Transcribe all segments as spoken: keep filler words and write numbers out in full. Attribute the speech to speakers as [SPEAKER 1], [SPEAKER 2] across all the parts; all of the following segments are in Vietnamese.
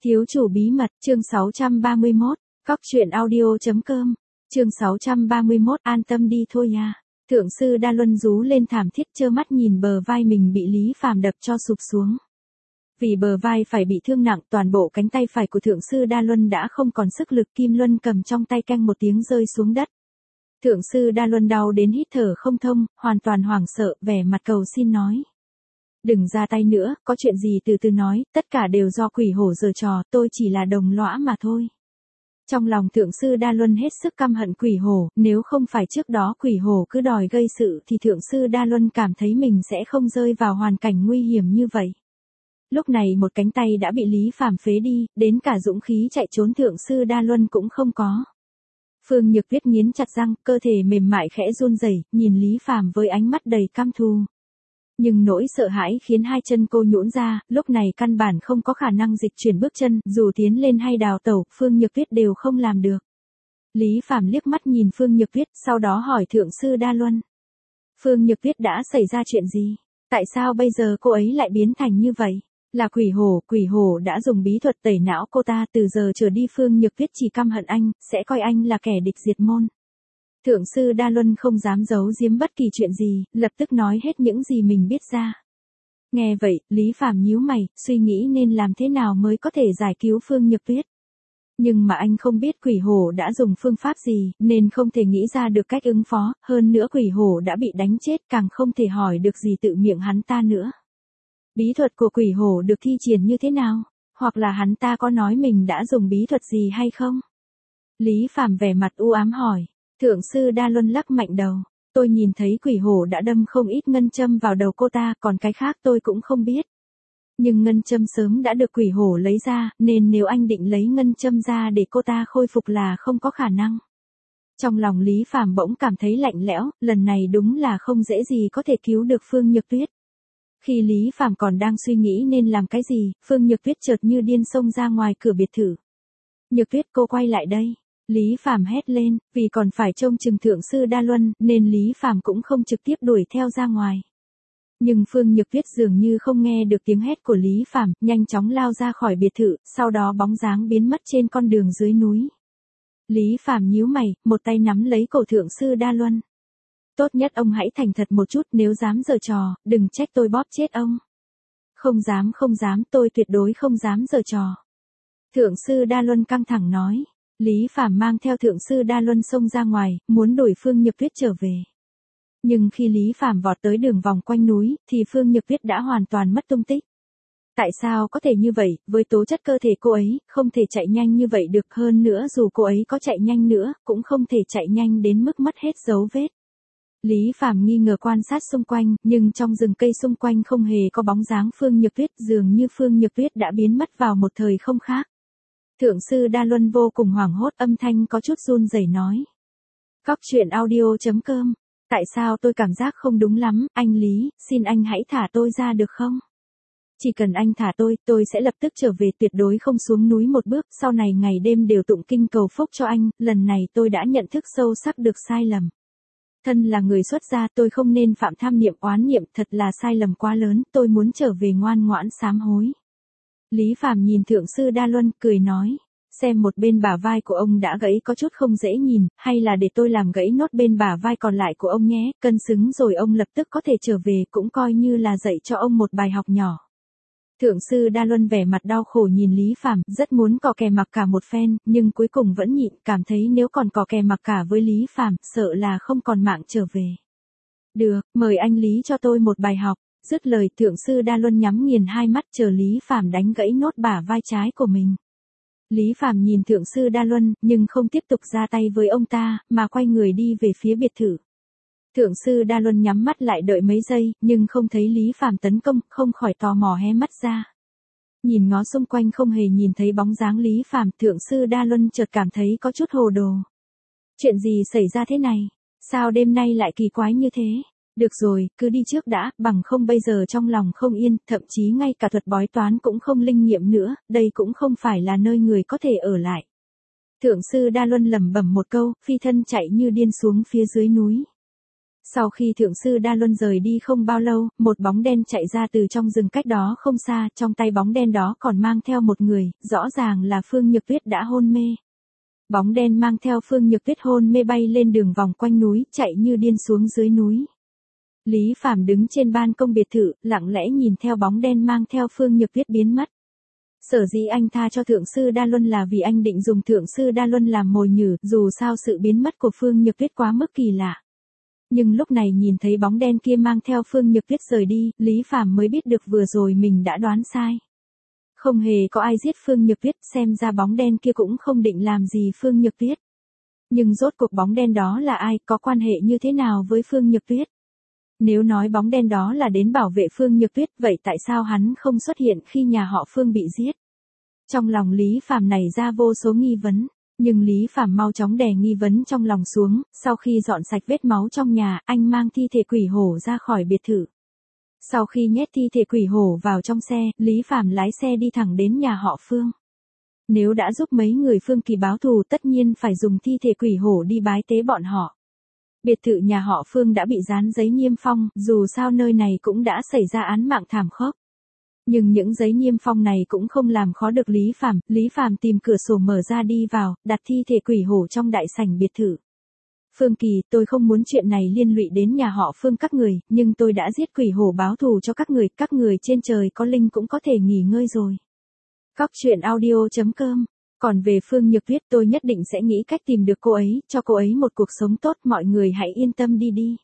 [SPEAKER 1] Thiếu chủ bí mật, chương sáu trăm ba mươi mốt, cóc truyện audio chấm com, chương sáu trăm ba mươi mốt, an tâm đi thôi à. Thượng sư Đa Luân rú lên thảm thiết, trơ mắt nhìn bờ vai mình bị Lý Phàm đập cho sụp xuống. Vì bờ vai phải bị thương nặng, toàn bộ cánh tay phải của thượng sư Đa Luân đã không còn sức lực, kim luân cầm trong tay canh một tiếng rơi xuống đất. Thượng sư Đa Luân đau đến hít thở không thông, hoàn toàn hoảng sợ, vẻ mặt cầu xin nói. Đừng ra tay nữa, có chuyện gì từ từ nói, tất cả đều do quỷ hổ giở trò, tôi chỉ là đồng lõa mà thôi. Trong lòng thượng sư Đa Luân hết sức căm hận quỷ hổ, nếu không phải trước đó quỷ hổ cứ đòi gây sự thì thượng sư Đa Luân cảm thấy mình sẽ không rơi vào hoàn cảnh nguy hiểm như vậy. Lúc này một cánh tay đã bị Lý Phàm phế đi, đến cả dũng khí chạy trốn thượng sư Đa Luân cũng không có. Phương Nhược Tuyết nghiến chặt răng, cơ thể mềm mại khẽ run rẩy, nhìn Lý Phàm với ánh mắt đầy căm thù. Nhưng nỗi sợ hãi khiến hai chân cô nhũn ra, lúc này căn bản không có khả năng dịch chuyển bước chân, dù tiến lên hay đào tẩu, Phương Nhược Tuyết đều không làm được. Lý Phàm liếc mắt nhìn Phương Nhược Tuyết, sau đó hỏi thượng sư Đa Luân. Phương Nhược Tuyết đã xảy ra chuyện gì? Tại sao bây giờ cô ấy lại biến thành như vậy? Là quỷ hổ, quỷ hổ đã dùng bí thuật tẩy não cô ta, từ giờ trở đi Phương Nhược Tuyết chỉ căm hận anh, sẽ coi anh là kẻ địch diệt môn. Thượng sư Đa Luân không dám giấu giếm bất kỳ chuyện gì, lập tức nói hết những gì mình biết ra. Nghe vậy, Lý Phàm nhíu mày, suy nghĩ nên làm thế nào mới có thể giải cứu Phương Nhược Tuyết. Nhưng mà anh không biết quỷ hổ đã dùng phương pháp gì, nên không thể nghĩ ra được cách ứng phó, hơn nữa quỷ hổ đã bị đánh chết, càng không thể hỏi được gì tự miệng hắn ta nữa. Bí thuật của quỷ hổ được thi triển như thế nào? Hoặc là hắn ta có nói mình đã dùng bí thuật gì hay không? Lý Phàm vẻ mặt u ám hỏi. Thượng sư Đa Luân lắc mạnh đầu. Tôi nhìn thấy quỷ hổ đã đâm không ít ngân châm vào đầu cô ta, còn cái khác tôi cũng không biết. Nhưng ngân châm sớm đã được quỷ hổ lấy ra, nên nếu anh định lấy ngân châm ra để cô ta khôi phục là không có khả năng. Trong lòng Lý Phàm bỗng cảm thấy lạnh lẽo, lần này đúng là không dễ gì có thể cứu được Phương Nhược Tuyết. Khi Lý Phàm còn đang suy nghĩ nên làm cái gì, Phương Nhược Tuyết chợt như điên xông ra ngoài cửa biệt thự. Nhược Tuyết, cô quay lại đây. Lý Phàm hét lên, vì còn phải trông chừng thượng sư Đa Luân, nên Lý Phàm cũng không trực tiếp đuổi theo ra ngoài. Nhưng Phương Nhược Tuyết dường như không nghe được tiếng hét của Lý Phàm, nhanh chóng lao ra khỏi biệt thự, sau đó bóng dáng biến mất trên con đường dưới núi. Lý Phàm nhíu mày, một tay nắm lấy cổ thượng sư Đa Luân. Tốt nhất ông hãy thành thật một chút, nếu dám giở trò, đừng trách tôi bóp chết ông. Không dám không dám, tôi tuyệt đối không dám giở trò. Thượng sư Đa Luân căng thẳng nói. Lý Phàm mang theo thượng sư Đa Luân xông ra ngoài, muốn đuổi Phương Nhược Tuyết trở về. Nhưng khi Lý Phàm vọt tới đường vòng quanh núi, thì Phương Nhược Tuyết đã hoàn toàn mất tung tích. Tại sao có thể như vậy, với tố chất cơ thể cô ấy, không thể chạy nhanh như vậy được, hơn nữa dù cô ấy có chạy nhanh nữa, cũng không thể chạy nhanh đến mức mất hết dấu vết. Lý Phàm nghi ngờ quan sát xung quanh, nhưng trong rừng cây xung quanh không hề có bóng dáng Phương Nhược Tuyết, dường như Phương Nhược Tuyết đã biến mất vào một thời không khác. Thượng sư Đa Luân vô cùng hoảng hốt, âm thanh có chút run rẩy nói. Cóc truyện audio chấm com. Tại sao tôi cảm giác không đúng lắm, anh Lý, xin anh hãy thả tôi ra được không? Chỉ cần anh thả tôi, tôi sẽ lập tức trở về, tuyệt đối không xuống núi một bước, sau này ngày đêm đều tụng kinh cầu phúc cho anh, lần này tôi đã nhận thức sâu sắc được sai lầm. Thân là người xuất gia, tôi không nên phạm tham niệm oán niệm, thật là sai lầm quá lớn, tôi muốn trở về ngoan ngoãn sám hối. Lý Phàm nhìn thượng sư Đa Luân, cười nói, xem một bên bả vai của ông đã gãy có chút không dễ nhìn, hay là để tôi làm gãy nốt bên bả vai còn lại của ông nhé, cân xứng rồi ông lập tức có thể trở về, cũng coi như là dạy cho ông một bài học nhỏ. Thượng sư Đa Luân vẻ mặt đau khổ nhìn Lý Phàm, rất muốn cò kè mặc cả một phen, nhưng cuối cùng vẫn nhịn, cảm thấy nếu còn cò kè mặc cả với Lý Phàm, sợ là không còn mạng trở về. Được, mời anh Lý cho tôi một bài học. Dứt lời, thượng sư Đa Luân nhắm nghiền hai mắt chờ Lý Phàm đánh gãy nốt bả vai trái của mình. Lý Phàm nhìn thượng sư Đa Luân, nhưng không tiếp tục ra tay với ông ta, mà quay người đi về phía biệt thự. Thượng sư Đa Luân nhắm mắt lại đợi mấy giây, nhưng không thấy Lý Phàm tấn công, không khỏi tò mò hé mắt ra. Nhìn ngó xung quanh không hề nhìn thấy bóng dáng Lý Phàm, thượng sư Đa Luân chợt cảm thấy có chút hồ đồ. Chuyện gì xảy ra thế này? Sao đêm nay lại kỳ quái như thế? Được rồi, cứ đi trước đã, bằng không bây giờ trong lòng không yên, thậm chí ngay cả thuật bói toán cũng không linh nghiệm nữa, đây cũng không phải là nơi người có thể ở lại. Thượng sư Đa Luân lẩm bẩm một câu, phi thân chạy như điên xuống phía dưới núi. Sau khi thượng sư Đa Luân rời đi không bao lâu, một bóng đen chạy ra từ trong rừng cách đó không xa, trong tay bóng đen đó còn mang theo một người, rõ ràng là Phương Nhược Tuyết đã hôn mê. Bóng đen mang theo Phương Nhược Tuyết hôn mê bay lên đường vòng quanh núi, chạy như điên xuống dưới núi. Lý Phàm đứng trên ban công biệt thự, lặng lẽ nhìn theo bóng đen mang theo Phương Nhược Tuyết biến mất. Sở dĩ anh tha cho thượng sư Đa Luân là vì anh định dùng thượng sư Đa Luân làm mồi nhử, dù sao sự biến mất của Phương Nhược Tuyết quá mức kỳ lạ. Nhưng lúc này nhìn thấy bóng đen kia mang theo Phương Nhược Tuyết rời đi, Lý Phàm mới biết được vừa rồi mình đã đoán sai. Không hề có ai giết Phương Nhược Tuyết, xem ra bóng đen kia cũng không định làm gì Phương Nhược Tuyết. Nhưng rốt cuộc bóng đen đó là ai, có quan hệ như thế nào với Phương Nhược Tuyết? Nếu nói bóng đen đó là đến bảo vệ Phương Nhược Tuyết, vậy tại sao hắn không xuất hiện khi nhà họ Phương bị giết? Trong lòng Lý Phàm nảy ra vô số nghi vấn, nhưng Lý Phàm mau chóng đè nghi vấn trong lòng xuống, sau khi dọn sạch vết máu trong nhà, anh mang thi thể quỷ hổ ra khỏi biệt thự. Sau khi nhét thi thể quỷ hổ vào trong xe, Lý Phàm lái xe đi thẳng đến nhà họ Phương. Nếu đã giúp mấy người Phương Kỳ báo thù, tất nhiên phải dùng thi thể quỷ hổ đi bái tế bọn họ. Biệt thự nhà họ Phương đã bị dán giấy niêm phong, dù sao nơi này cũng đã xảy ra án mạng thảm khốc. Nhưng những giấy niêm phong này cũng không làm khó được Lý Phàm, Lý Phàm tìm cửa sổ mở ra đi vào, đặt thi thể quỷ hổ trong đại sảnh biệt thự. Phương Kỳ, tôi không muốn chuyện này liên lụy đến nhà họ Phương các người, nhưng tôi đã giết quỷ hổ báo thù cho các người, các người trên trời có linh cũng có thể nghỉ ngơi rồi. Cóc truyện audio chấm com. Còn về Phương Nhược Tuyết, tôi nhất định sẽ nghĩ cách tìm được cô ấy, cho cô ấy một cuộc sống tốt, mọi người hãy yên tâm đi đi.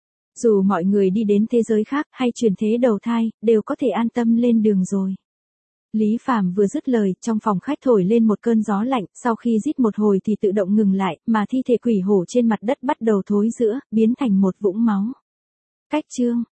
[SPEAKER 1] Dù mọi người đi đến thế giới khác hay chuyển thế đầu thai, đều có thể an tâm lên đường rồi. Lý Phàm vừa dứt lời, trong phòng khách thổi lên một cơn gió lạnh, sau khi rít một hồi thì tự động ngừng lại, mà thi thể quỷ hổ trên mặt đất bắt đầu thối rữa, biến thành một vũng máu. Cách chương